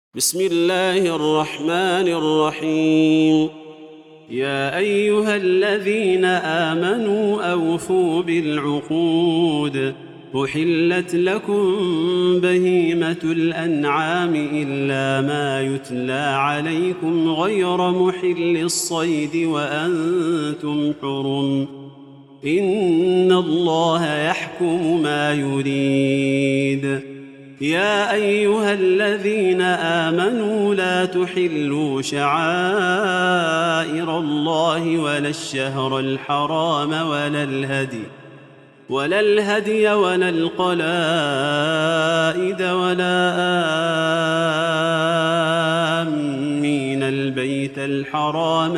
بسم الله الرحمن الرحيم. يا أيها الذين آمنوا أوفوا بالعقود. أحلت لكم بهيمة الأنعام إلا ما يتلى عليكم غير محل الصيد وأنتم حرم. إن الله يحكم ما يريد. يا أيها الذين آمنوا لا تحلوا شعائر الله ولا الشهر الحرام ولا الهدي ولا القلائد ولا آمين البيت الحرام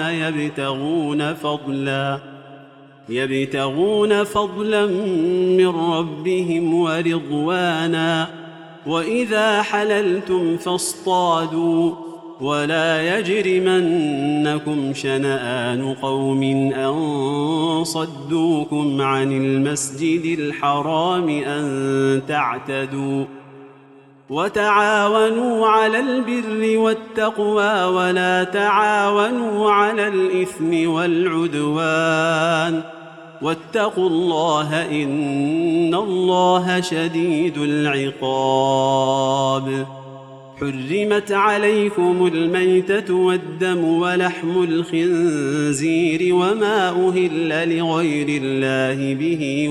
يبتغون فضلا من ربهم ورضوانا. وإذا حللتم فاصطادوا ولا يجرمنكم شنآن قوم أن صدوكم عن المسجد الحرام أن تعتدوا. وتعاونوا على البر والتقوى ولا تعاونوا على الإثم والعدوان واتقوا الله إن الله شديد العقاب. حرمت عليكم الميتة والدم ولحم الخنزير وما أهل لغير الله به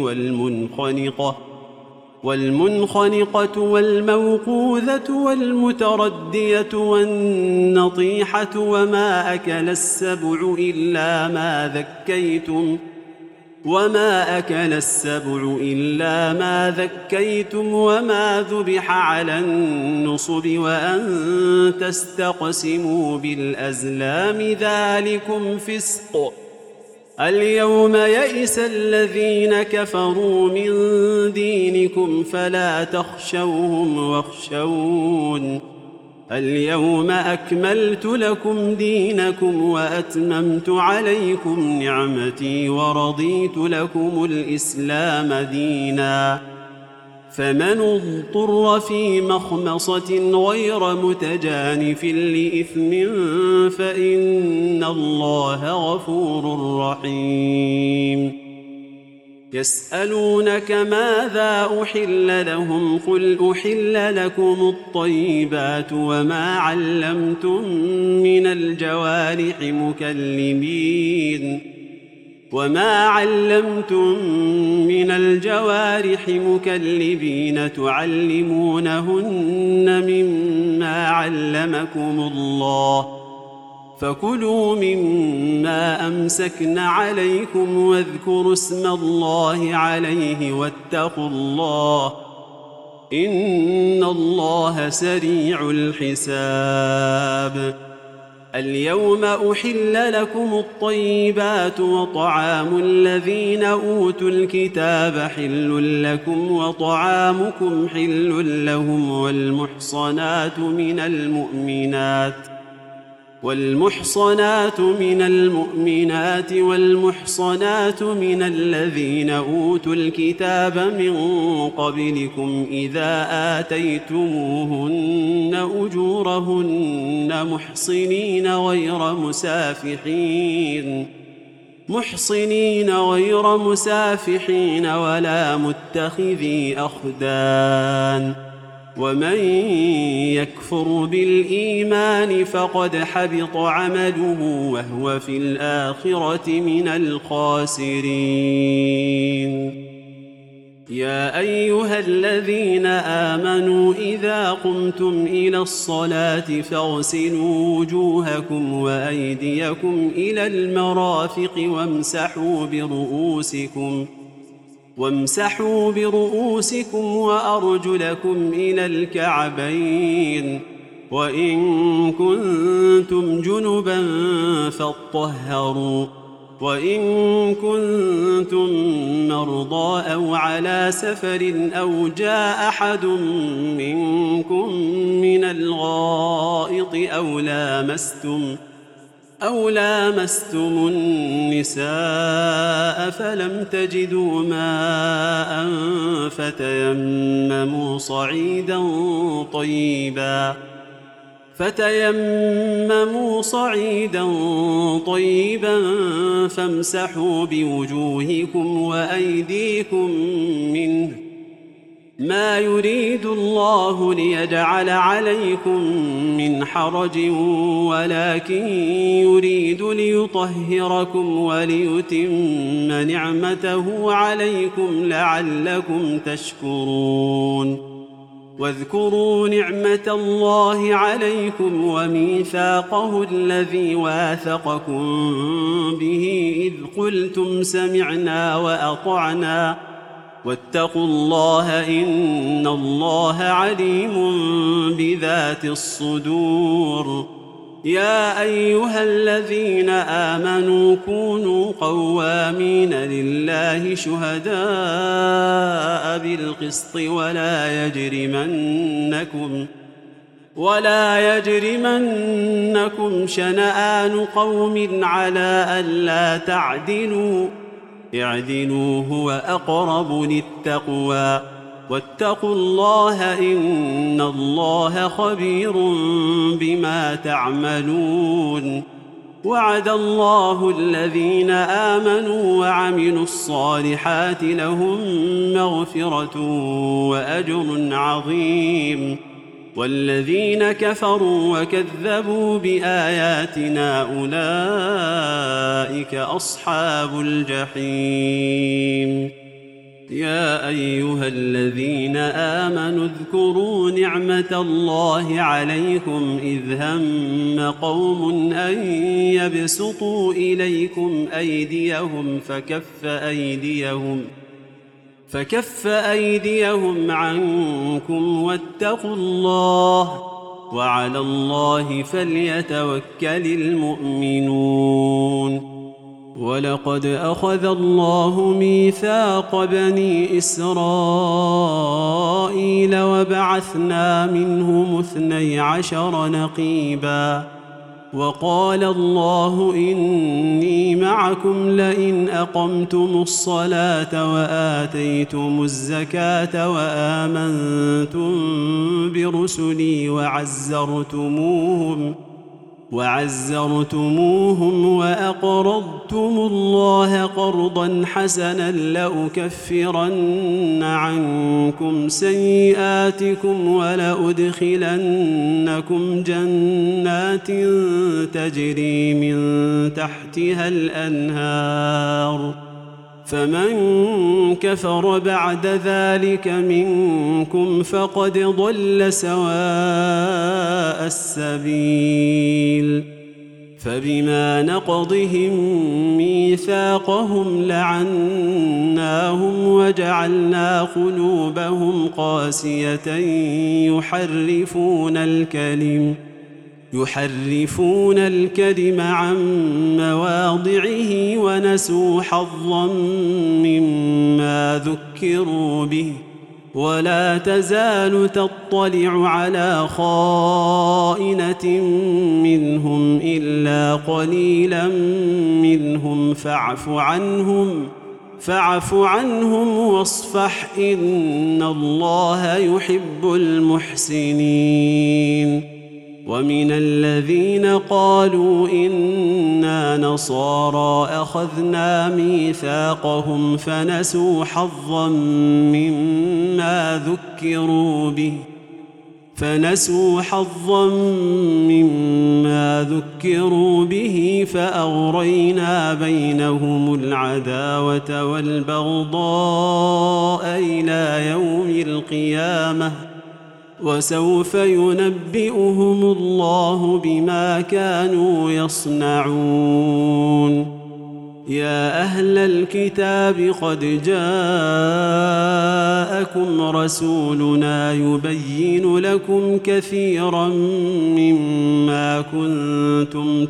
والمنخنقة والموقوذة والمتردية والنطيحة وما أكل السبع إلا ما ذكيتم وما ذبح على النصب وأن تستقسموا بالأزلام ذلكم فسق. اليوم يئس الذين كفروا من دينكم فلا تخشوهم واخشون. اليوم أكملت لكم دينكم وأتممت عليكم نعمتي ورضيت لكم الإسلام دينا. فمن اضطر في مخمصة غير متجانف لإثم فإن الله غفور رحيم. يسألونك ماذا أحل لهم قل أحل لكم الطيبات وما علمتم من الجوارح مكلبين تعلمونهن مما علمكم الله فكلوا مما أمسكن عليكم واذكروا اسم الله عليه واتقوا الله إن الله سريع الحساب. اليوم أحل لكم الطيبات وطعام الذين أوتوا الكتاب حل لكم وطعامكم حل لهم والمحصنات من المؤمنات والمحصنات من الذين أوتوا الكتاب من قبلكم إذا آتيتموهن أجورهن محصنين غير مسافحين ولا متخذي أخدان. ومن يكفر بالإيمان فقد حبط عمله وهو في الآخرة من الخاسرين. يا أيها الذين آمنوا إذا قمتم إلى الصلاة فاغسلوا وجوهكم وأيديكم إلى المرافق وامسحوا برؤوسكم وأرجلكم إلى الكعبين وإن كنتم جنبا فاطهروا وإن كنتم مرضى أو على سفر أو جاء أحد منكم من الغائط أو لامستم النساء فلم تجدوا ماء فتيمموا صعيدا فتيمموا صعيدا طيبا فامسحوا بوجوهكم وأيديكم منه، ما يريد الله ليجعل عليكم من حرج ولكن يريد ليطهركم وليتم نعمته عليكم لعلكم تشكرون. واذكروا نعمة الله عليكم وميثاقه الذي واثقكم به إذ قلتم سمعنا وأطعنا واتقوا الله إن الله عليم بذات الصدور. يا أيها الذين آمنوا كونوا قوامين لله شهداء بالقسط ولا يجرمنكم شنآن قوم على ألا تعدلوا، اعدلوا هو أقرب للتقوى، واتقوا الله إن الله خبير بما تعملون. وعد الله الذين آمنوا وعملوا الصالحات لهم مغفرة وأجر عظيم، والذين كفروا وكذبوا بآياتنا أولئك أصحاب الجحيم. يا أيها الذين آمنوا اذكروا نعمة الله عليكم إذ هم قوم أن يبسطوا إليكم أيديهم فكف أيديهم عنكم واتقوا الله وعلى الله فليتوكل المؤمنون. ولقد أخذ الله ميثاق بني إسرائيل وبعثنا منهم 12 نقيبا، وقال الله إني معكم لئن أقمتم الصلاة وآتيتم الزكاة وآمنتم برسلي وعزرتموهم وأقرضتم الله قرضا حسنا لأكفرن عنكم سيئاتكم ولأدخلنكم جنات تجري من تحتها الأنهار، فمن كفر بعد ذلك منكم فقد ضل سواء السبيل. فبما نقضهم ميثاقهم لعناهم وجعلنا قلوبهم قاسية يحرفون الكلم عن مواضعه ونسوا حظا مما ذكروا به، ولا تزال تطلع على خائنة منهم إلا قليلا منهم فاعف عنهم واصفح إن الله يحب المحسنين. ومن الذين قالوا إنا نصارى أخذنا ميثاقهم فنسوا حظا مما ذكروا به فأغرينا بينهم العداوة والبغضاء إلى يوم القيامة، وسوف ينبئهم الله بما كانوا يصنعون. يا أهل الكتاب قد جاءكم رسولنا يبين لكم كثيرا مما كنتم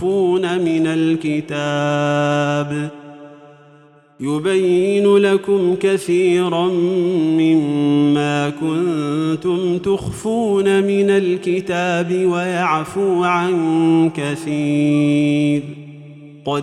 تخفون من الكتاب ويعفو عن كثير. قد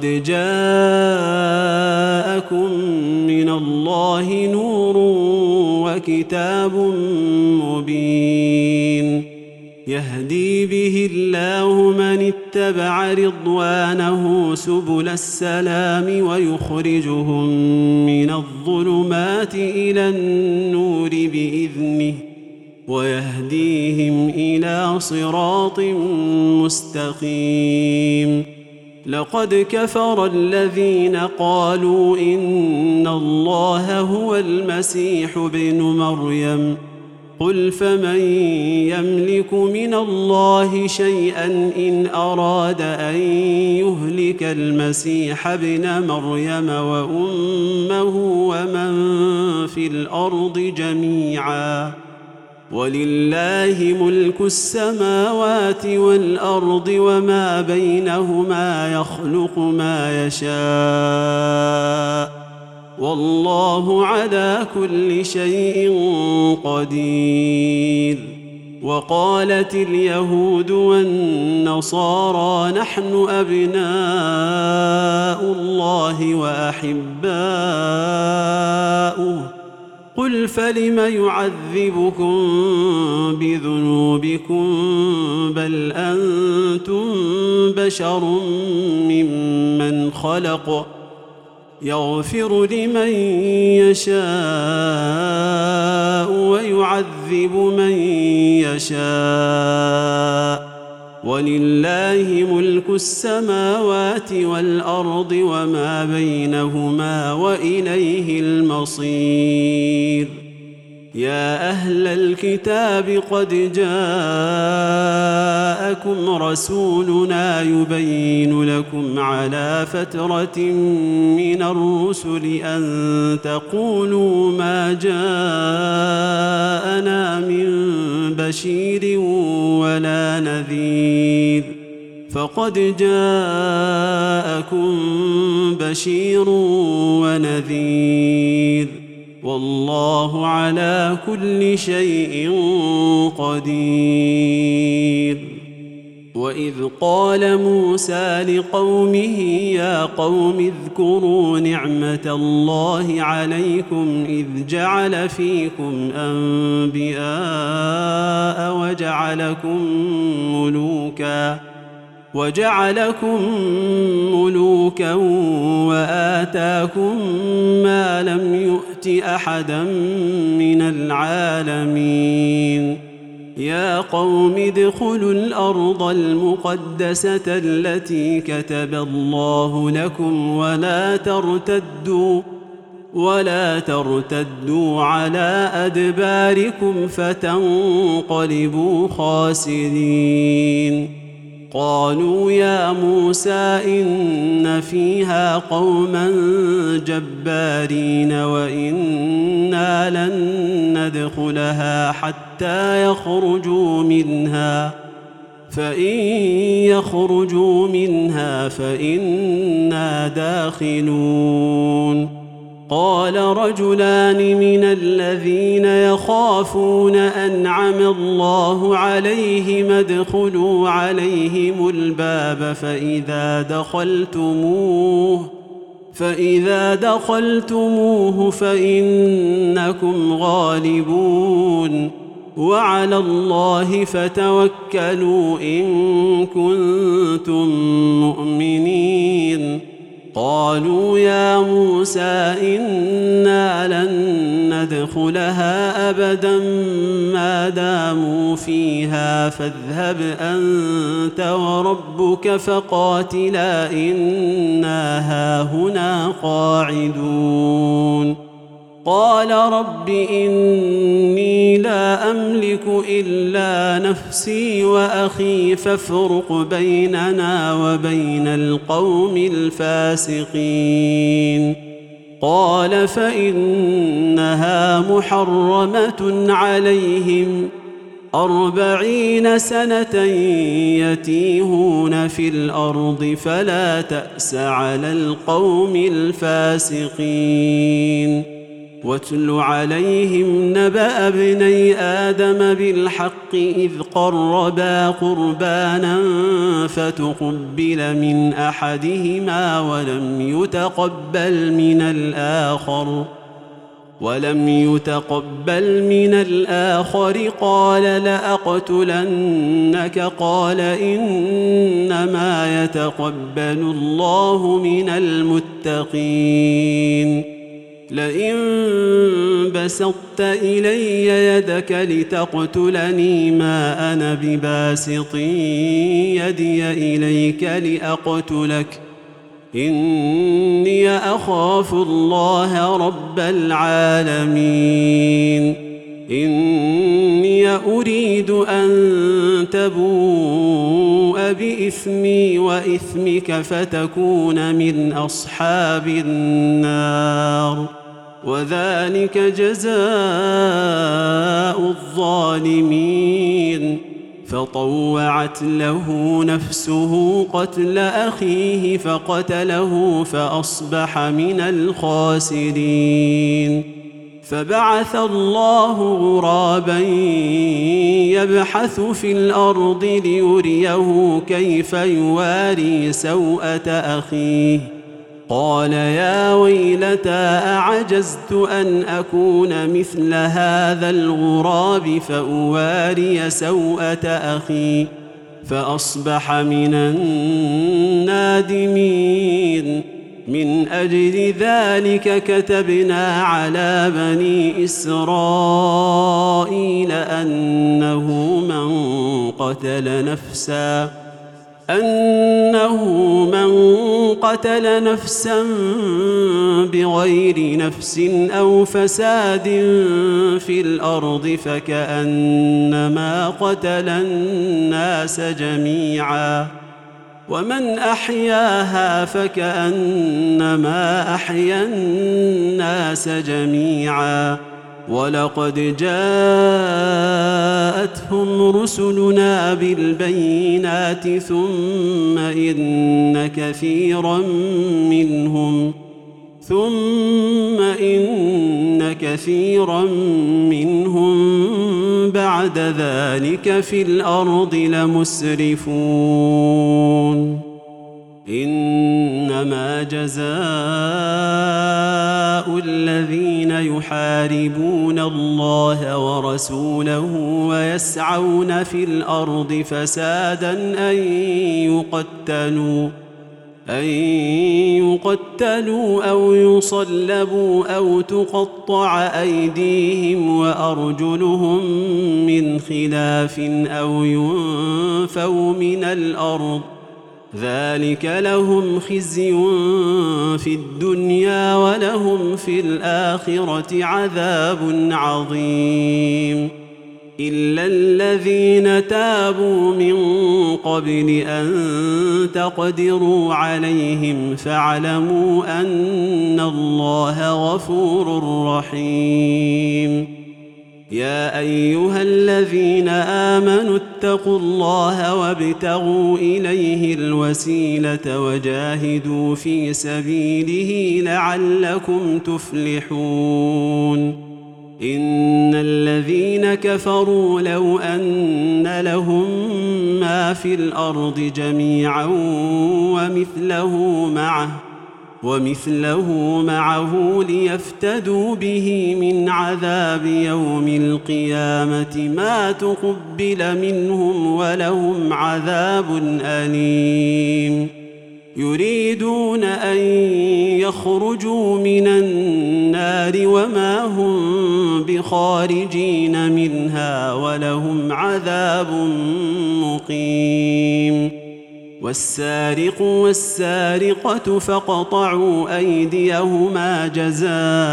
جاءكم من الله نور وكتاب مبين. يهدي به الله من اتبع رضوانه سبل السلام ويخرجهم من الظلمات إلى النور بإذنه ويهديهم إلى صراط مستقيم. لقد كفر الذين قالوا إن الله هو المسيح ابن مريم قل فمن يملك من الله شيئا إن أراد أن يهلك المسيح ابن مريم وأمه ومن في الأرض جميعا ولله ملك السماوات والأرض وما بينهما يخلق ما يشاء والله على كل شيء قدير. وقالت اليهود والنصارى نحن أبناء الله وأحباؤه قل فلم يعذبكم بذنوبكم بل أنتم بشر ممن خلق يغفر لمن يشاء ويعذب من يشاء ولله ملك السماوات والأرض وما بينهما وإليه المصير. يا أهل الكتاب قد جاءكم رسولنا يبين لكم على فترة من الرسل أن تقولوا ما جاءنا من بشير ولا نذير فقد جاءكم بشير ونذير والله على كل شيء قدير. وإذ قال موسى لقومه يا قوم اذكروا نعمة الله عليكم إذ جعل فيكم أنبياء وجعلكم ملوكا وآتاكم ما لم يؤت أحدا من العالمين. يا قوم ادخلوا الأرض المقدسة التي كتب الله لكم ولا ترتدوا على أدباركم فتنقلبوا خاسرين. قالوا يا موسى إن فيها قوما جبارين وإنا لن ندخلها حتى يخرجوا منها فإن يخرجوا منها فإنا داخلون. قال رجلان من الذين يخافون أنعم الله عليهم ادخلوا عليهم الباب فإذا دخلتموه فإنكم غالبون وعلى الله فتوكلوا إن كنتم مؤمنين. قالوا يا موسى إنا لن ندخلها أبدا ما داموا فيها فاذهب أنت وربك فقاتلا إنا هاهنا قاعدون. قال رب إني لا أملك إلا نفسي وأخي فافرق بيننا وبين القوم الفاسقين. قال فإنها محرمة عليهم 40 سنة يتيهون في الأرض فلا تأس على القوم الفاسقين. واتل عليهم نبأ ابني آدم بالحق إذ قربا قربانا فتقبل من أحدهما ولم يتقبل من الآخر ولم يتقبل من الآخر قال لأقتلنك قال إنما يتقبل الله من المتقين لئن بسطت إلي يدك لتقتلني ما أنا بباسط يدي إليك لأقتلك إني أخاف الله رب العالمين إني أريد أن تبوء بإثمي وإثمك فتكون من أصحاب النار وذلك جزاء الظالمين فطوعت له نفسه قتل أخيه فقتله فأصبح من الخاسرين فبعث الله غرابا يبحث في الأرض ليريه كيف يواري سوءة أخيه قال يا ويلتى أعجزت أن أكون مثل هذا الغراب فأواري سوءة أخي فأصبح من النادمين من أجل ذلك كتبنا على بني إسرائيل أنه من قتل نفسا بغير نفس أو فساد في الأرض فكأنما قتل الناس جميعا ومن أحياها فكأنما أحيا الناس جميعا ولقد جاءتهم رسلنا بالبينات ثم إن كثيرا منهم بعد ذلك في الأرض لمسرفون إنما جزاء الذين يحاربون الله ورسوله ويسعون في الأرض فسادا أن يقتلوا أو يصلبوا أو تقطع أيديهم وأرجلهم من خلاف أو ينفوا من الأرض ذلك لهم خزي في الدنيا ولهم في الآخرة عذاب عظيم إلا الذين تابوا من قبل أن تقدروا عليهم فاعلموا أن الله غفور رحيم يا أيها الذين آمنوا اتقوا الله وابتغوا إليه الوسيلة وجاهدوا في سبيله لعلكم تفلحون إن الذين كفروا لو أن لهم ما في الأرض جميعا ومثله معه ليفتدوا به من عذاب يوم القيامة ما تقبل منهم ولهم عذاب أليم يريدون أن يخرجوا من النار وما هم بخارجين منها ولهم عذاب مقيم والسارق والسارقة فاقطعوا أيديهما جزاء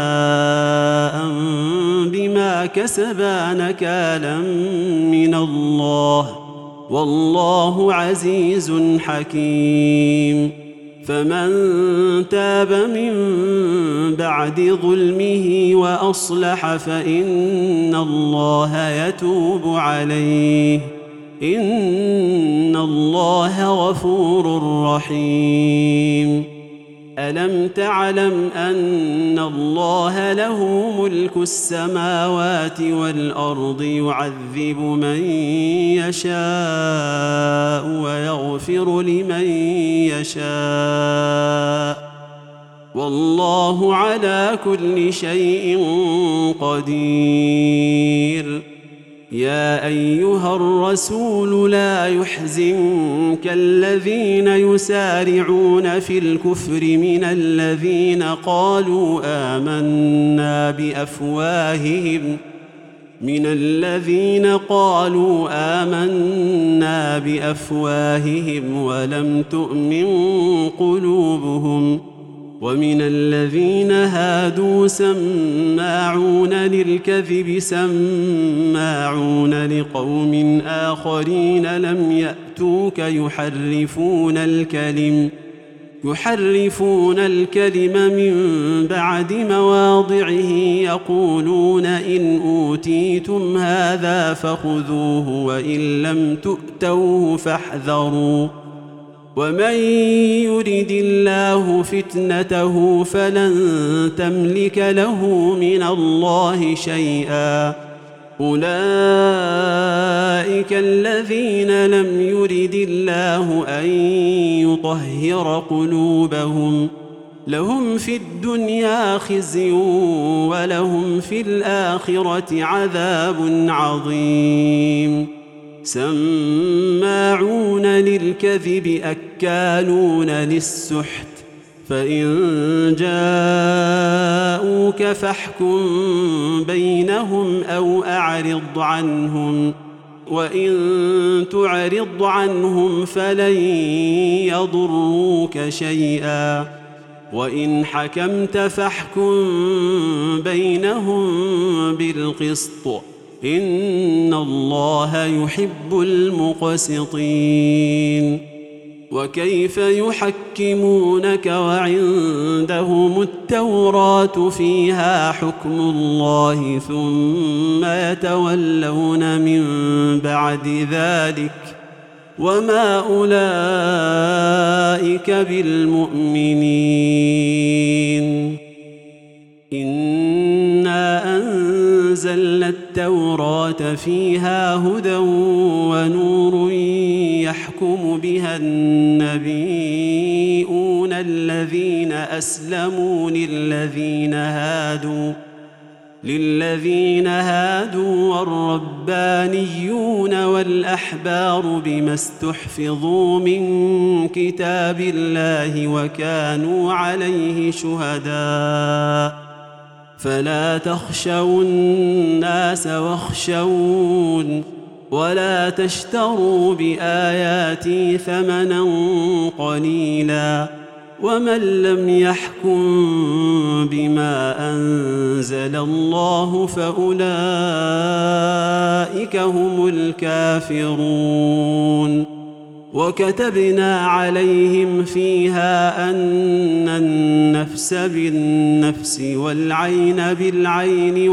بما كسبا نكالا من الله والله عزيز حكيم فمن تاب من بعد ظلمه وأصلح فإن الله يتوب عليه إن الله غفور رحيم ألم تعلم أن الله له ملك السماوات والأرض يعذب من يشاء ويغفر لمن يشاء والله على كل شيء قدير. يا أيها الرسول لا يحزنك الذين يسارعون في الكفر من الذين قالوا آمنا بأفواههم ولم تؤمن قلوبهم، ومن الذين هادوا سماعون للكذب سماعون لقوم آخرين لم يأتوك يحرفون الكلم من بعد مواضعه يقولون إن أوتيتم هذا فخذوه وإن لم تؤتوه فاحذروا، ومن يرد الله فتنته فلن تملك له من الله شيئا. أولئك الذين لم يرد الله أن يطهر قلوبهم، لهم في الدنيا خزي ولهم في الآخرة عذاب عظيم. سماعون للكذب أكالون للسحت، فإن جاءوك فاحكم بينهم أو أعرض عنهم، وإن تعرض عنهم فلن يضروك شيئا، وإن حكمت فاحكم بينهم بالقسط، إن الله يحب المقسطين. وكيف يحكمونك وعندهم التوراة فيها حكم الله ثم يتولون من بعد ذلك وما أولئك بالمؤمنين. إنا أنزلنا التوراة فيها هدى ونور يحكم بها النبيون الذين أسلموا للذين هادوا والربانيون والأحبار بما استحفظوا من كتاب الله وكانوا عليه شهداء، فلا تخشوا الناس واخشون ولا تشتروا بآياتي ثمنا قليلا، ومن لم يحكم بما أنزل الله فأولئك هم الكافرون. وكتبنا عليهم فيها أن النفس بالنفس والعين بالعين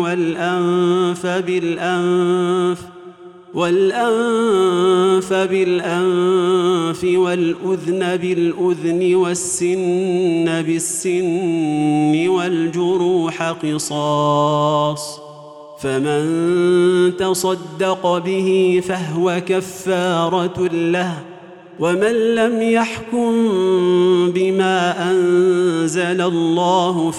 والأنف بالأنف والأذن بالأذن والسن بالسن والجروح قصاص، فمن تصدق به فهو كفارة له، ومن لم يحكم بما أنزل الله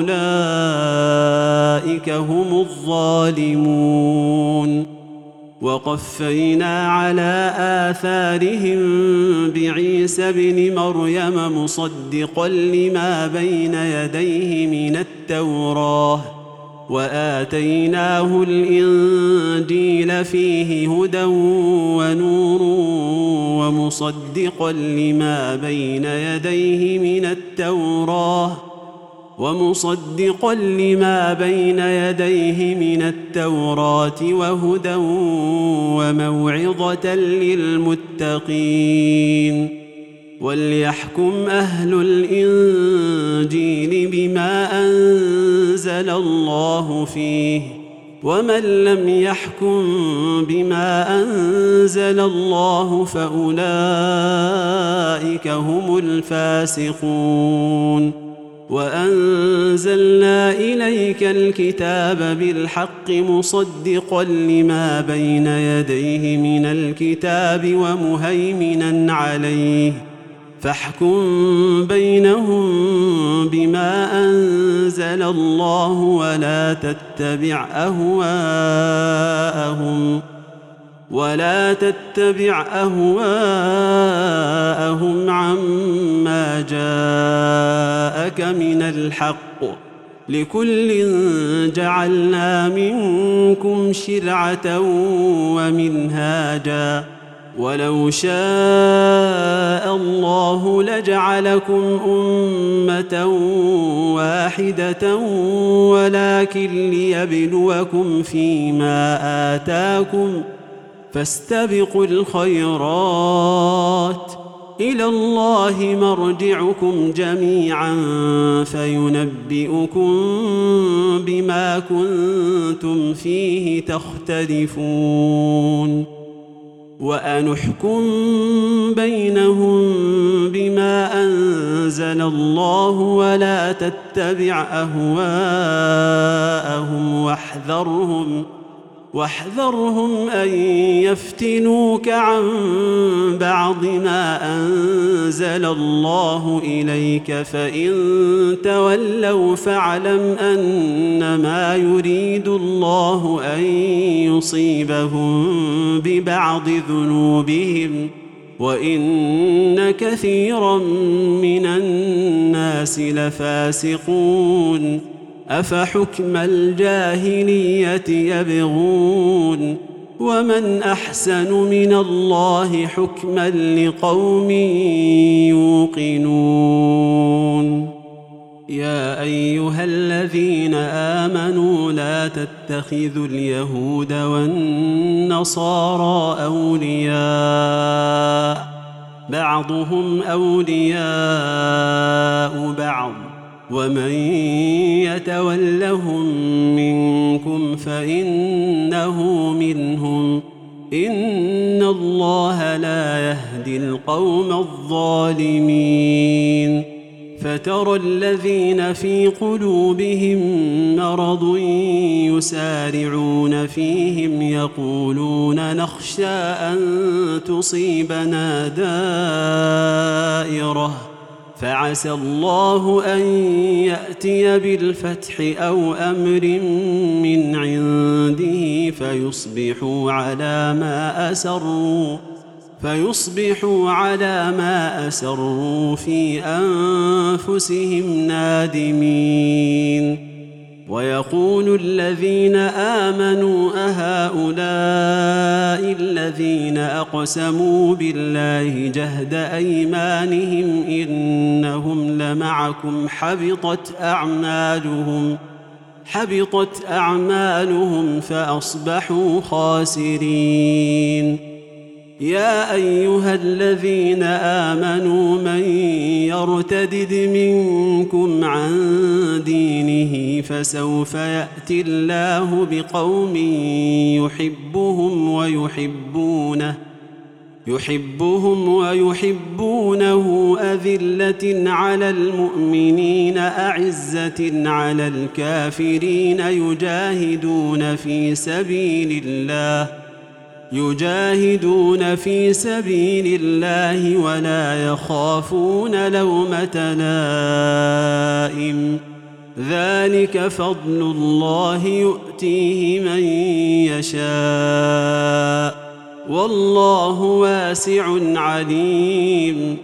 فأولئك هم الظالمون. وقفينا على آثارهم بعيسى ابن مريم مصدقا لما بين يديه من التوراة، وآتيناه الإنجيل فيه هدى ونور ومصدقا لما بين يديه من التوراة وهدى وموعظة للمتقين. وليحكم أهل الإنجيل بما أنزل الله فيه، ومن لم يحكم بما أنزل الله فأولئك هم الفاسقون. وأنزلنا إليك الكتاب بالحق مصدقا لما بين يديه من الكتاب ومهيمنا عليه، فاحكم بينهم بما أنزل الله ولا تتبع أهواءهم عما جاءك من الحق، لكل جعلنا منكم شرعة ومنهاجا، ولو شاء الله لجعلكم أمة واحدة ولكن ليبلوكم فيما آتاكم، فاستبقوا الخيرات، إلى الله مرجعكم جميعا فينبئكم بما كنتم فيه تختلفون. وأنحكم بينهم بما أنزل الله ولا تتبع أهواءهم واحذرهم أن يفتنوك عن بعض ما أنزل الله إليك، فإن تولوا فاعلم أنما يريد الله أن يصيبهم ببعض ذنوبهم، وإن كثيرا من الناس لفاسقون. أفحكم الجاهلية يبغون، ومن أحسن من الله حكما لقوم يوقنون. يا أيها الذين آمنوا لا تتخذوا اليهود والنصارى أولياء، بعضهم أولياء بعض، ومن يتولهم منكم فإنه منهم، إن الله لا يهدي القوم الظالمين. فترى الذين في قلوبهم مرض يسارعون فيهم يقولون نخشى أن تصيبنا دائرة، فعسى الله أن يأتي بالفتح أو أمر من عنده فيصبحوا على ما أسروا في أنفسهم نادمين. ويقول الذين آمنوا أهؤلاء الذين أقسموا بالله جهد أيمانهم إنهم لمعكم حبطت أعمالهم فأصبحوا خاسرين. يا أيها الذين آمنوا من يرتدد منكم عن دينه فسوف يأتي الله بقوم يحبهم ويحبونه أذلة على المؤمنين أعزة على الكافرين يجاهدون في سبيل الله ولا يخافون لومة لائم، ذلك فضل الله يؤتيه من يشاء، والله واسع عليم.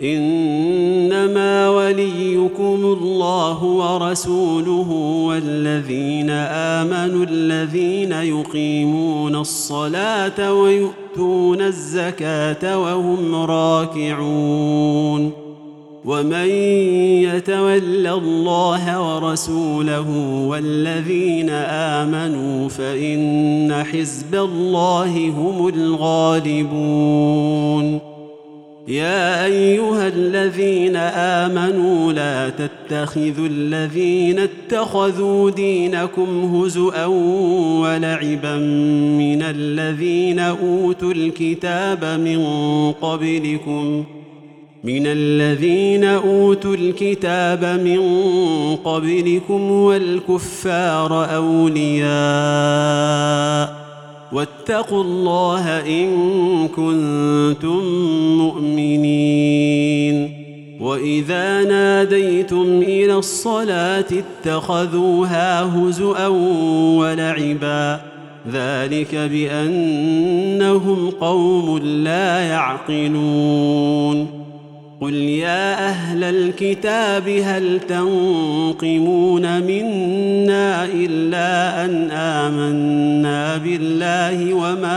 إنما وليكم الله ورسوله والذين آمنوا الذين يقيمون الصلاة ويؤتون الزكاة وهم راكعون. ومن يتول الله ورسوله والذين آمنوا فإن حزب الله هم الغالبون. يا أيها الذين آمنوا لا تتخذوا الذين اتخذوا دينكم هزؤا ولعبا من الذين أوتوا الكتاب من قبلكم والكفار أولياء، واتقوا الله إن كنتم مؤمنين. وإذا ناديتم إلى الصلاة اتخذوها هزؤا ولعبا ذلك بأنهم قوم لا يعقلون قل يا أهل الكتاب هل تنقمون منا إلا أن آمنا بالله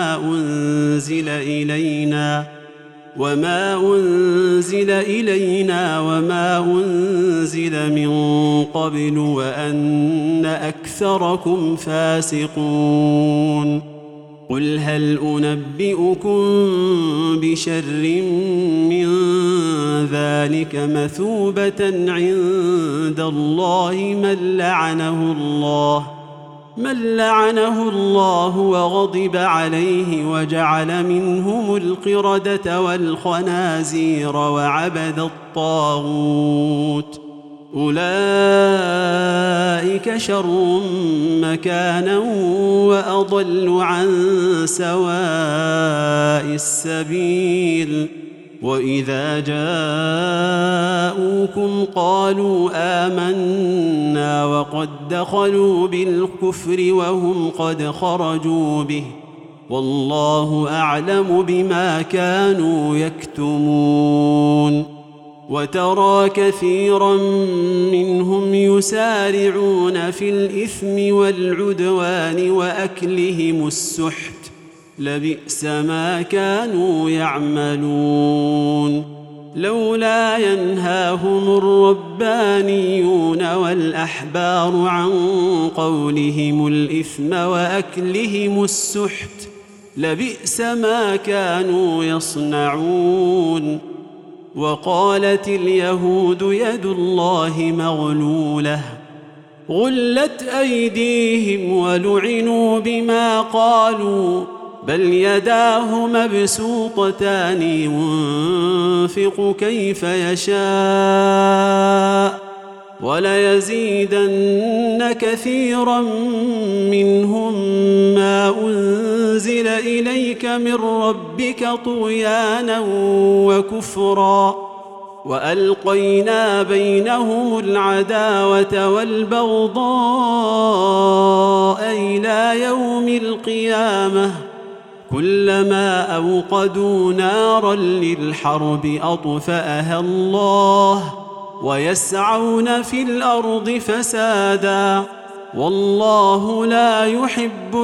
وما أنزل إلينا وما أنزل من قبل وأن أكثركم فاسقون قل هل أنبئكم بشر من ذلك مثوبة عند الله من لعنه الله وغضب عليه وجعل منهم القردة والخنازير وعبد الطاغوت أولئك شر مكانا وأضل عن سواء السبيل وإذا جاءوكم قالوا آمنا وقد دخلوا بالكفر وهم قد خرجوا به والله أعلم بما كانوا يكتمون وترى كثيرا منهم يسارعون في الإثم والعدوان وأكلهم السحت لبئس ما كانوا يعملون لولا ينهاهم الربانيون والأحبار عن قولهم الإثم وأكلهم السحت لبئس ما كانوا يصنعون وقالت اليهود يد الله مغلولة غلت أيديهم ولعنوا بما قالوا بل يداه مبسوطتان ينفق كيف يشاء وليزيدن كثيرا منهم ما أنزل إليك من ربك طغيانا وكفرا وألقينا بينهم العداوة والبغضاء إلى يوم القيامة كلما أوقدوا نارا للحرب أطفأها الله ويسعون في الأرض فسادا والله لا يحب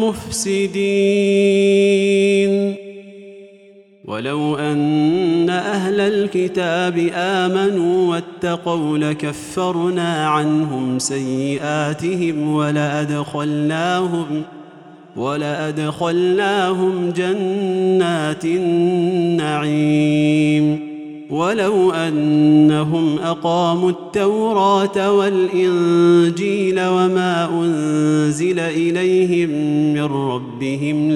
المفسدين ولو أن أهل الكتاب آمنوا واتقوا لكفرنا عنهم سيئاتهم ولأدخلناهم جنات النعيم ولو أنهم أقاموا التوراة والإنجيل وما أنزل إليهم من ربهم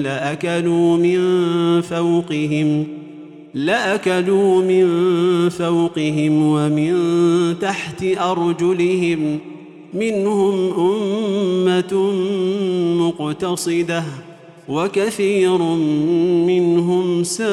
لأكلوا من فوقهم ومن تحت أرجلهم منهم أمة مقتصدة وكثير منهم ساء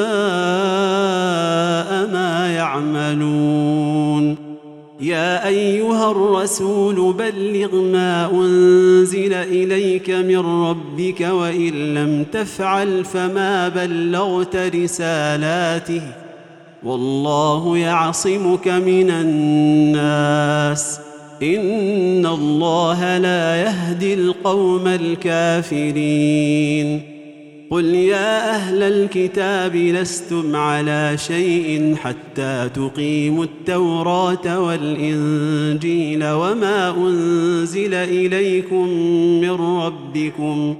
ما يعملون يا أيها الرسول بلغ ما أنزل إليك من ربك وإن لم تفعل فما بلغت رسالاته والله يعصمك من الناس إن الله لا يهدي القوم الكافرين قل يا أهل الكتاب لستم على شيء حتى تقيموا التوراة والإنجيل وما أنزل إليكم من ربكم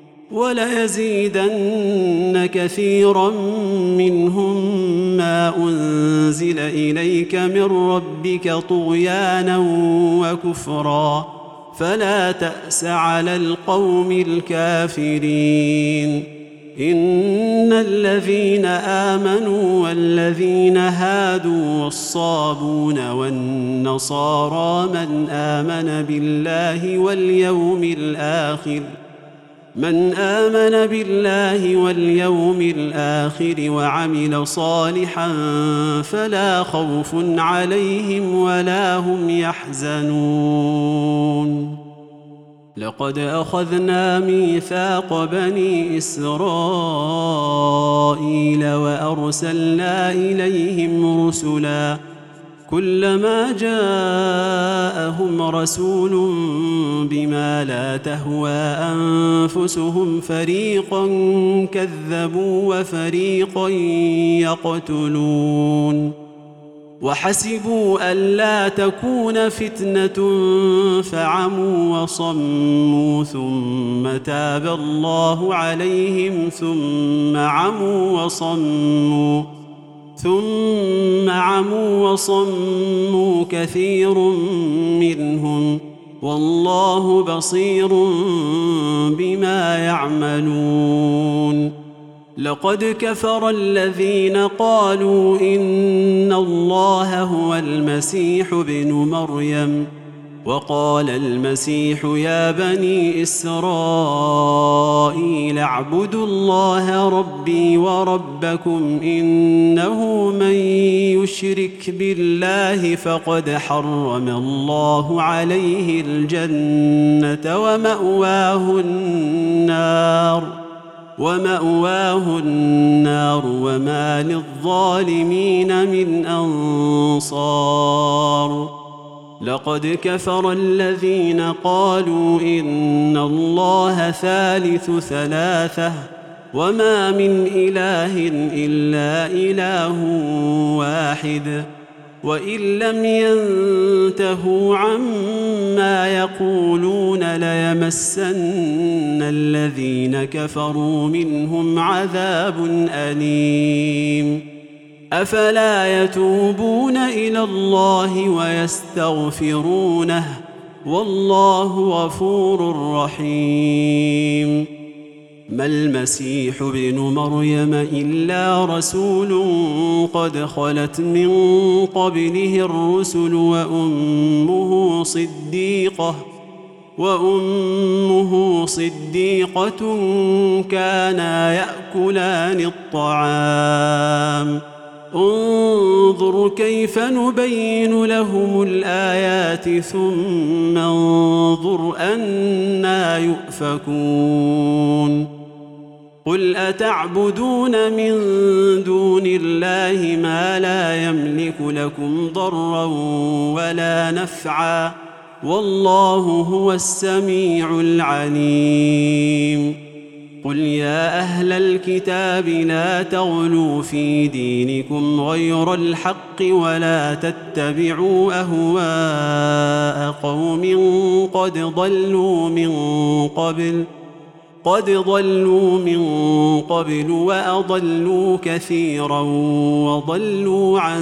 وليزيدن كثيرا منهم ما أنزل إليك من ربك طغيانا وكفرا فلا تأس على القوم الكافرين إن الذين آمنوا والذين هادوا والصابون والنصارى من آمن بالله واليوم الآخر من آمن بالله واليوم الآخر وعمل صالحا فلا خوف عليهم ولا هم يحزنون. لقد أخذنا ميثاق بني إسرائيل وأرسلنا إليهم رسلا كلما جاءهم رسول بما لا تهوى أنفسهم فريقا كذبوا وفريقا يقتلون وحسبوا ألا تكون فتنة فعموا وصموا ثم تاب الله عليهم ثم عموا وصموا كثير منهم والله بصير بما يعملون. لقد كفر الذين قالوا إن الله هو المسيح ابن مريم وقال المسيح يا بني إسرائيل اعبدوا الله ربي وربكم إنه من يشرك بالله فقد حرم الله عليه الجنة ومأواه النار وما للظالمين من أنصار. لقد كفر الذين قالوا إن الله ثالث ثلاثة وما من إله إلا إله واحد وإن لم ينتهوا عما يقولون ليمسن الذين كفروا منهم عذاب أليم. أفلا يتوبون إلى الله ويستغفرونه والله غفور رحيم. ما المسيح ابن مريم إلا رسول قد خلت من قبله الرسل وأمه صديقة كانا يأكلان الطعام انظر كيف نبين لهم الآيات ثم انظر أنى يؤفكون. قل أتعبدون من دون الله ما لا يملك لكم ضرا ولا نفعا والله هو السميع العليم. قل يا أهل الكتاب لا تغلوا في دينكم غير الحق ولا تتبعوا أهواء قوم قد ضلوا من قبل وأضلوا كثيرا وضلوا عن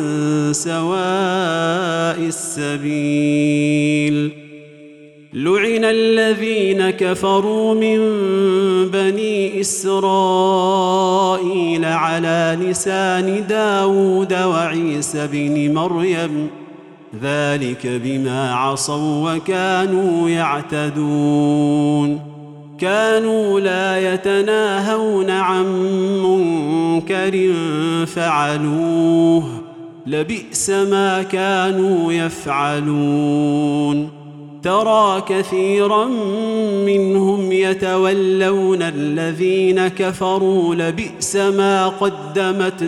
سواء السبيل. لعن الذين كفروا من بني إسرائيل على لسان داود وعيسى بن مريم ذلك بما عصوا وكانوا يعتدون. كانوا لا يتناهون عن منكر فعلوه لبئس ما كانوا يفعلون. ترى كثيرا منهم يتولون الذين كفروا لبئس ما قدمت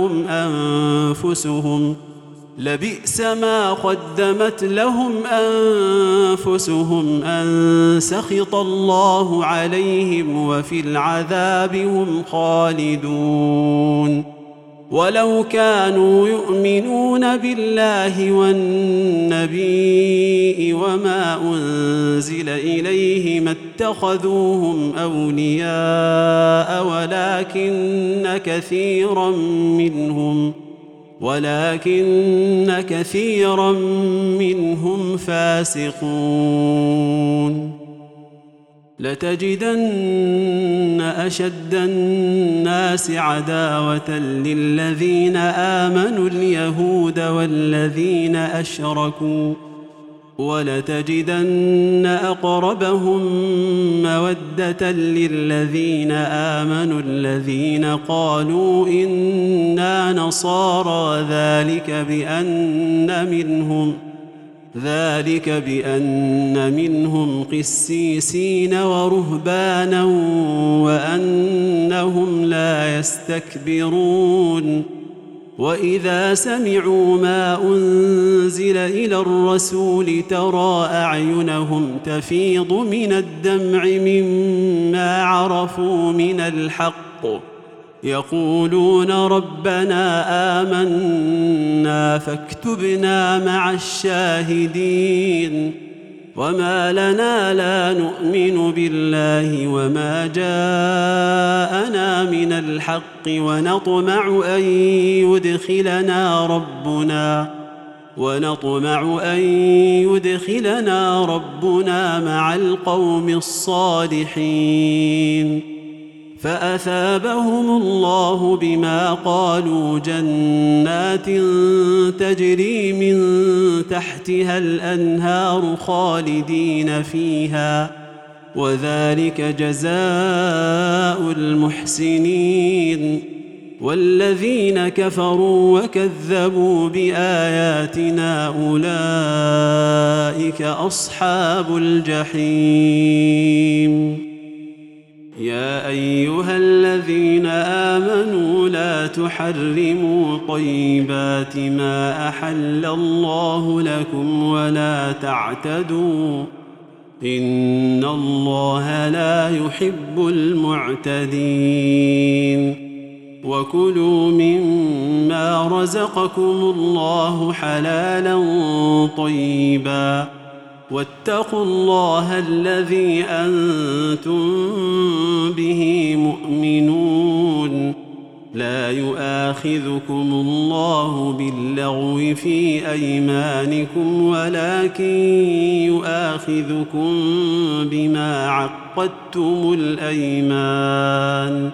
لهم أنفسهم أن سخط الله عليهم وفي العذاب هم خالدون. ولو كانوا يؤمنون بالله والنبي وما أنزل إليه ما اتخذوهم أولياء ولكن كثيرا منهم فاسقون. لتجدن أشد الناس عداوة للذين آمنوا اليهود والذين أشركوا ولتجدن أقربهم مودة للذين آمنوا الذين قالوا إنا نصارى، ذلك بأن منهم قسيسين ورهبانا وأنهم لا يستكبرون. وإذا سمعوا ما أنزل إلى الرسول ترى أعينهم تفيض من الدمع مما عرفوا من الحق، يقولون ربنا آمنا فاكتبنا مع الشاهدين. وما لنا لا نؤمن بالله وما جاءنا من الحق ونطمع أن يدخلنا ربنا مع القوم الصالحين. فأثابهم الله بما قالوا جنات تجري من تحتها الأنهار خالدين فيها، وذلك جزاء المحسنين. والذين كفروا وكذبوا بآياتنا أولئك أصحاب الجحيم. يا أيها الذين آمنوا لا تحرموا طيبات ما أحل الله لكم ولا تعتدوا، إن الله لا يحب المعتدين. وكلوا مما رزقكم الله حلالا طيبا، واتقوا الله الذي أنتم به مؤمنون. لا يؤاخذكم الله باللغو في أيمانكم ولكن يؤاخذكم بما عقدتم الأيمان،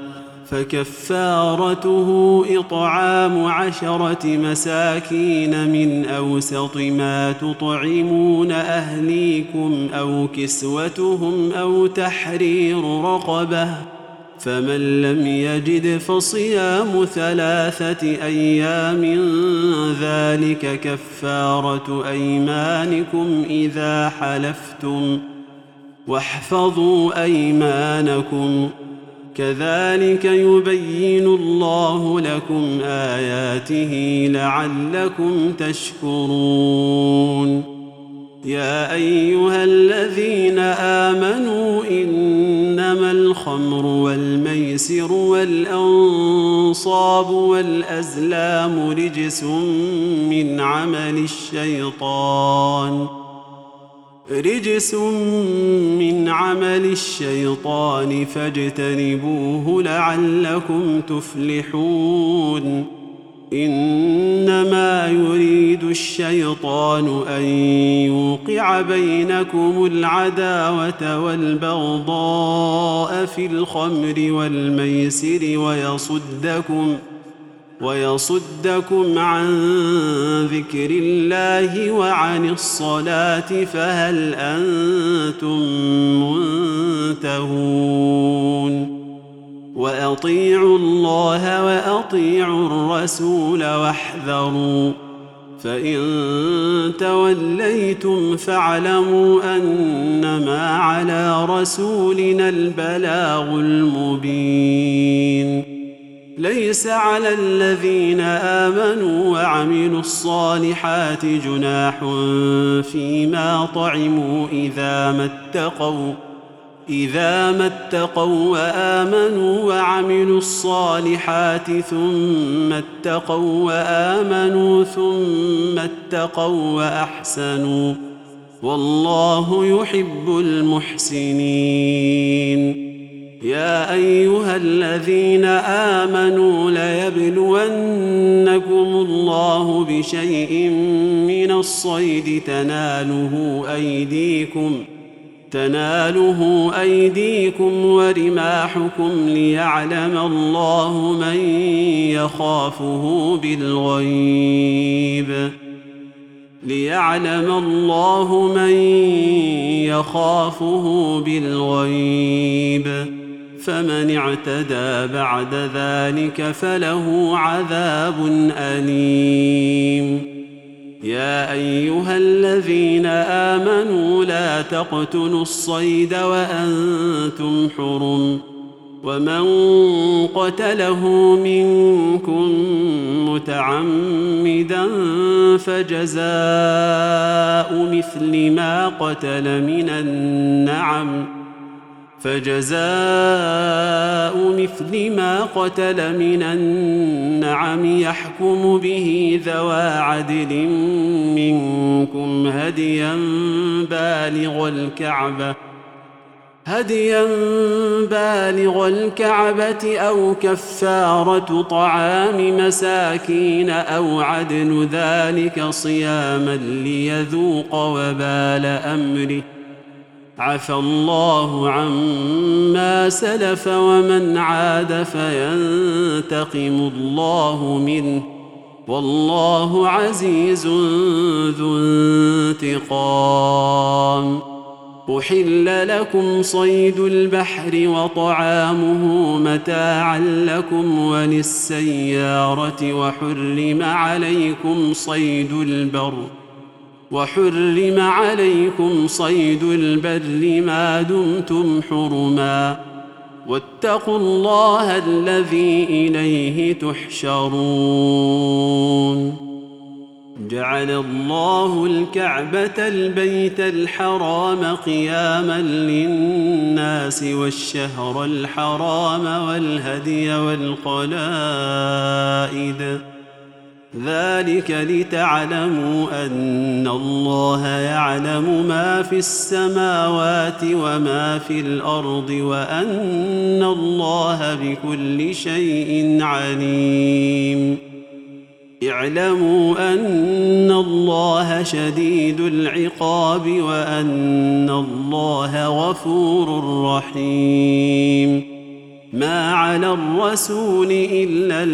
فكفارته إطعام 10 مساكين من أوسط ما تطعمون أهليكم أو كسوتهم أو تحرير رقبة، فمن لم يجد فصيام 3 أيام، ذلك كفارة أيمانكم إذا حلفتم، واحفظوا أيمانكم، كذلك يبين الله لكم آياته لعلكم تشكرون. يا أيها الذين آمنوا إنما الخمر والميسر والأنصاب والأزلام رجس من عمل الشيطان فاجتنبوه لعلكم تفلحون. إنما يريد الشيطان أن يوقع بينكم العداوة والبغضاء في الخمر والميسر ويصدكم عن ذكر الله وعن الصلاة، فهل أنتم منتهون؟ وأطيعوا الله وأطيعوا الرسول واحذروا، فإن توليتم فاعلموا أنما على رسولنا البلاغ المبين. ليس على الذين آمنوا وعملوا الصالحات جناح فيما طعموا إذا ما اتقوا وآمنوا وعملوا الصالحات ثم اتقوا وآمنوا ثم اتقوا وأحسنوا، والله يحب المحسنين. يا أيها الذين آمنوا ليبلونكم الله بشيء من الصيد تناله أيديكم ورماحكم ليعلم الله من يخافه بالغيب. ليعلم الله من يخافه بالغيب، فمن اعتدى بعد ذلك فله عذاب أليم. يا أيها الذين آمنوا لا تقتلوا الصيد وأنتم حرم، ومن قتله منكم متعمدا فجزاء مثل ما قتل من النعم يحكم به ذوى عدل منكم هديا بالغ الكعبة أو كفارة طعام مساكين أو عدل ذلك صياما ليذوق وبال أمره، عفى الله عما سلف ومن عاد فينتقم الله منه، والله عزيز ذو انتقام. أحل لكم صيد البحر وطعامه متاعا لكم وللسيارة، وحرم عليكم صيد البر ما دمتم حرما، واتقوا الله الذي إليه تحشرون. جعل الله الكعبة البيت الحرام قياما للناس والشهر الحرام والهدي والقلائد، ذلك لتعلموا أن الله يعلم ما في السماوات وما في الأرض وأن الله بكل شيء عليم. اعلموا أن الله شديد العقاب وأن الله غفور رحيم. ما على الرسول إلا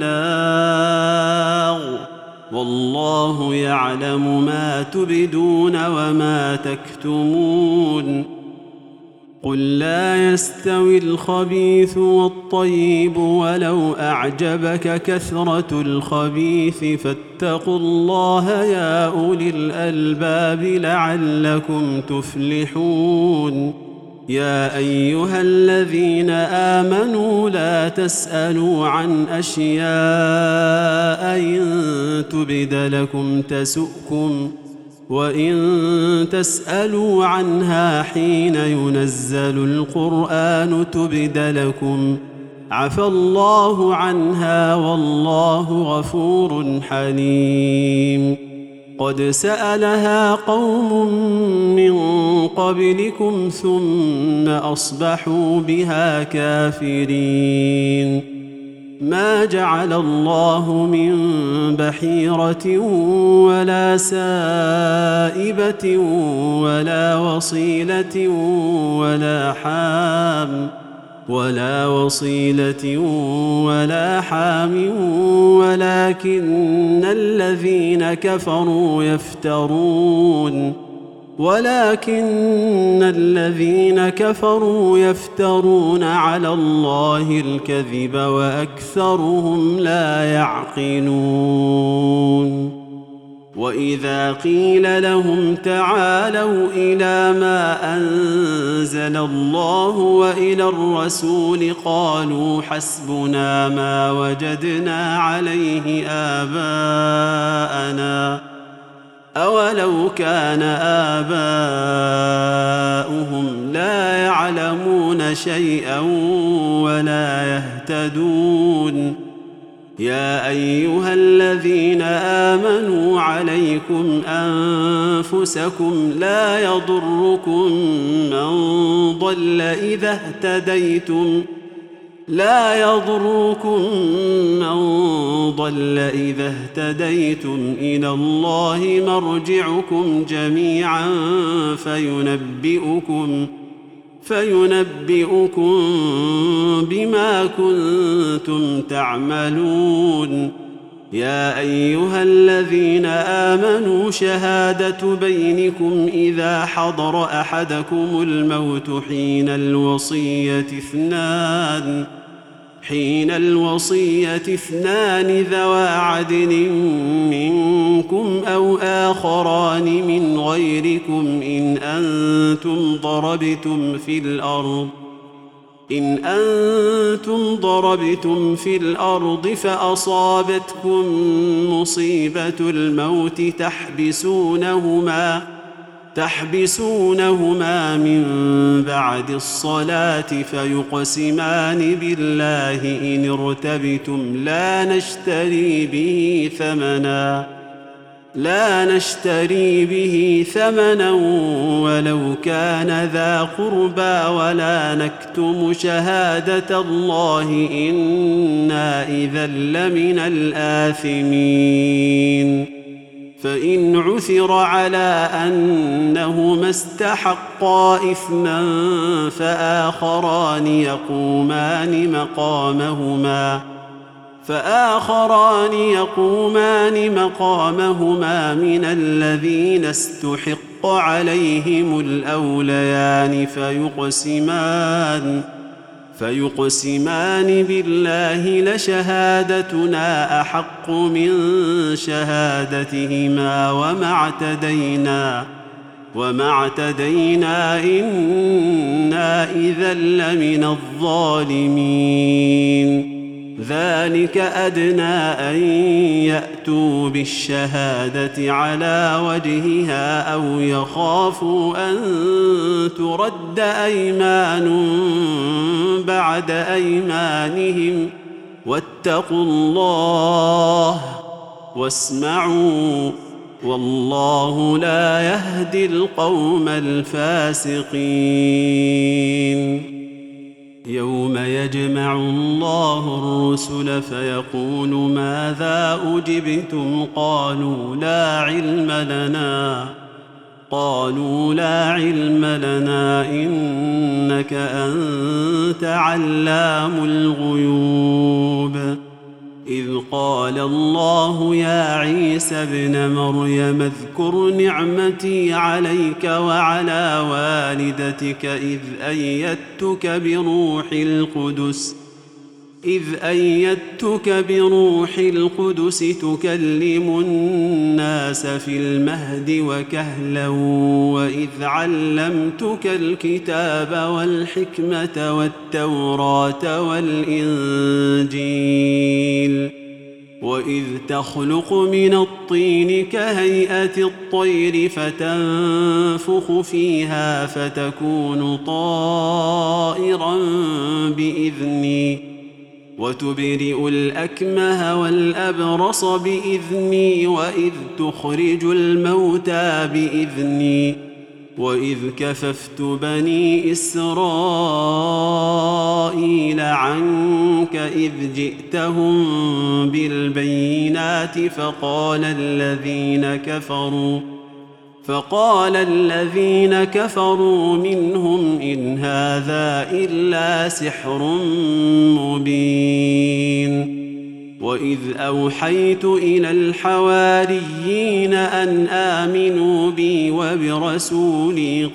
البلاغ، والله يعلم ما تبدون وما تكتمون. قل لا يستوي الخبيث والطيب ولو أعجبك كثرة الخبيث، فاتقوا الله يا أولي الألباب لعلكم تفلحون. يا أيها الذين آمنوا لا تسألوا عن أشياء إن تبد لكم تسؤكم، وإن تسألوا عنها حين ينزل القرآن تبد لكم عفى الله عنها والله غفور حليم. قد سألها قوم من قبلكم ثم أصبحوا بها كافرين. ما جعل الله من بحيرة ولا سائبة ولا وصيلة ولا حام ولكن الذين كفروا يفترون على الله الكذب وأكثرهم لا يعقلون. وإذا قيل لهم تعالوا إلى ما أنزل الله وإلى الرسول قالوا حسبنا ما وجدنا عليه آباءنا، أولو كان آباؤهم لا يعلمون شيئا ولا يهتدون. يا أيها الذين آمنوا عليكم أنفسكم لا يضركم من ضل إذا اهتديتم إلى الله مرجعكم جميعا فينبئكم بما كنتم تعملون. يا أيها الذين آمنوا شهادة بينكم إذا حضر أحدكم الموت حين الوصية اثنان ذوى عدل منكم أو آخران من غيركم إن أنتم ضربتم في الأرض فأصابتكم مصيبة الموت تحبسونهما من بعد الصلاة فيقسمان بالله إن ارتبتم لا نشتري به ثمنا ولو كان ذا قربى ولا نكتم شهادة الله إنا إذا لمن الآثمين فإن عثر على أنهما استحقا إثما فآخران يقومان مقامهما من الذين استحق عليهم الأوليان فيقسمان بالله لشهادتنا أحق من شهادتهما وما اعتدينا إنا إذا لمن الظالمين ذلك أدنى أن يأتوا بالشهادة على وجهها أو يخافوا أن ترد أيمان بعد أيمانهم واتقوا الله واسمعوا والله لا يهدي القوم الفاسقين يوم يجمع الله الرسل فيقول ماذا أجبتم قالوا لا علم لنا إنك أنت علام الغيوب إذ قال الله يا عيسى ابن مريم اذكر نعمتي عليك وعلى والدتك إذ أيدتك بروح القدس تكلم الناس في المهد وكهلا وإذ علمتك الكتاب والحكمة والتوراة والإنجيل وإذ تخلق من الطين كهيئة الطير فتنفخ فيها فتكون طائرا بإذني وتبرئ الأكمه والأبرص بإذني وإذ تخرج الموتى بإذني وإذ كففت بني إسرائيل عنك إذ جئتهم بالبينات فقال الذين كفروا منهم إن هذا إلا سحر مبين وإذ أوحيت إلى الحواريين أن آمنوا بي وبرسولي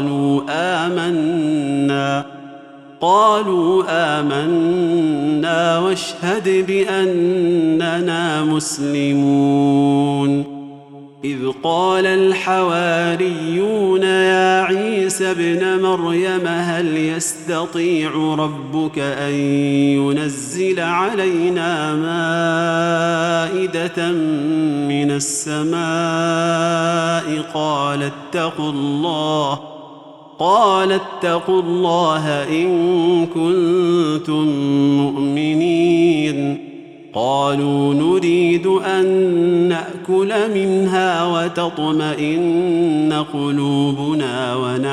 قالوا آمنا واشهد بأننا مسلمون إذ قال الحواريون يا عيسى ابن مريم هل يستطيع ربك أن ينزل علينا مائدة من السماء قال اتقوا الله إن كنتم مؤمنين قالوا نريد أن نأكل منها وتطمئن قلوبنا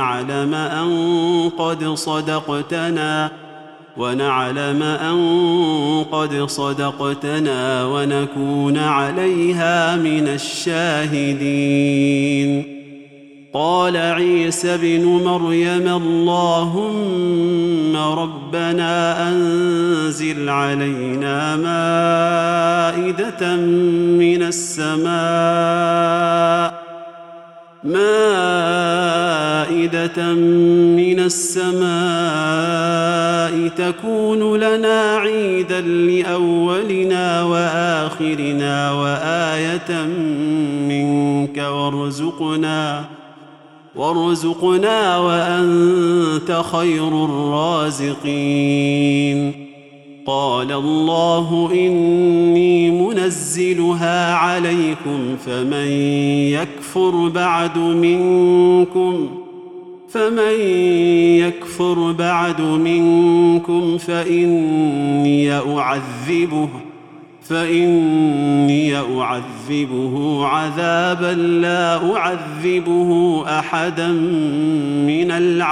ونعلم أن قد صدقتنا ونكون عليها من الشاهدين قال عيسى ابن مريم اللهم ربنا أنزل علينا مائدة من السماء تكون لنا عيدا لأولنا وآخرنا وآية منك وارزقنا وأنت خير الرازقين. قال الله إني منزلها عليكم فمن يكفر بعد منكم فإني أعذبه عذابا لا أعذبه أحدا من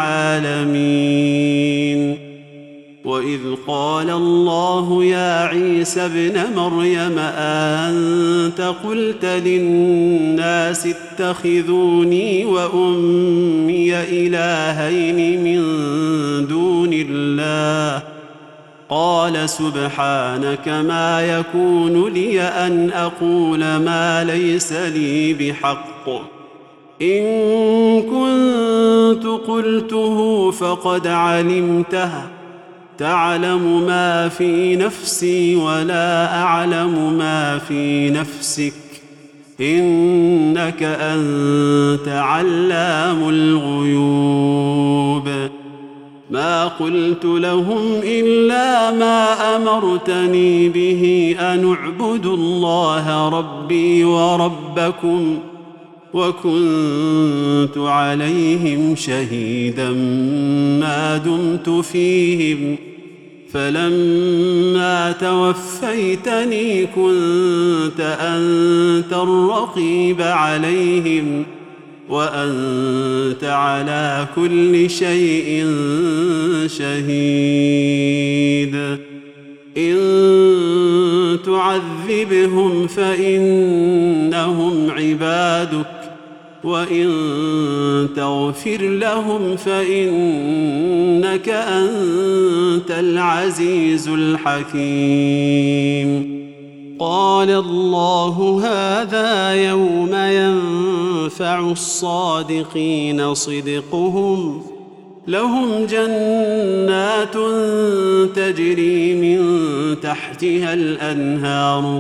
العالمين. وإذ قال الله يا عيسى ابن مريم أأنت قلت للناس اتخذوني وأمي إلهين من دون الله قال سبحانك ما يكون لي أن أقول ما ليس لي بحق إن كنت قلته فقد علمته تعلم ما في نفسي ولا أعلم ما في نفسك إنك أنت علام الغيوب. ما قلت لهم إلا ما أمرتني به أن اعبدوا الله ربي وربكم وكنت عليهم شهيدا ما دمت فيهم فلما توفيتني كنت أنت الرقيب عليهم وأنت على كل شيء شهيد. إن تعذبهم فإنهم عبادك وإن تغفر لهم فإنك أنت العزيز الحكيم. قال الله هذا يوم ينفع الصادقين صدقهم لهم جنات تجري من تحتها الأنهار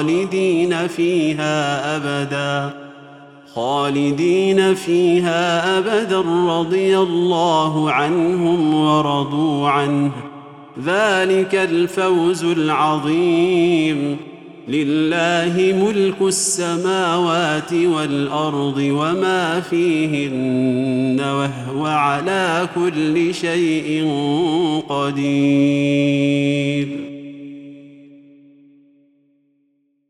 خالدين فيها أبدا رضي الله عنهم ورضوا عنه ذلك الفوز العظيم. لله ملك السماوات والأرض وما فيهن وهو على كل شيء قدير.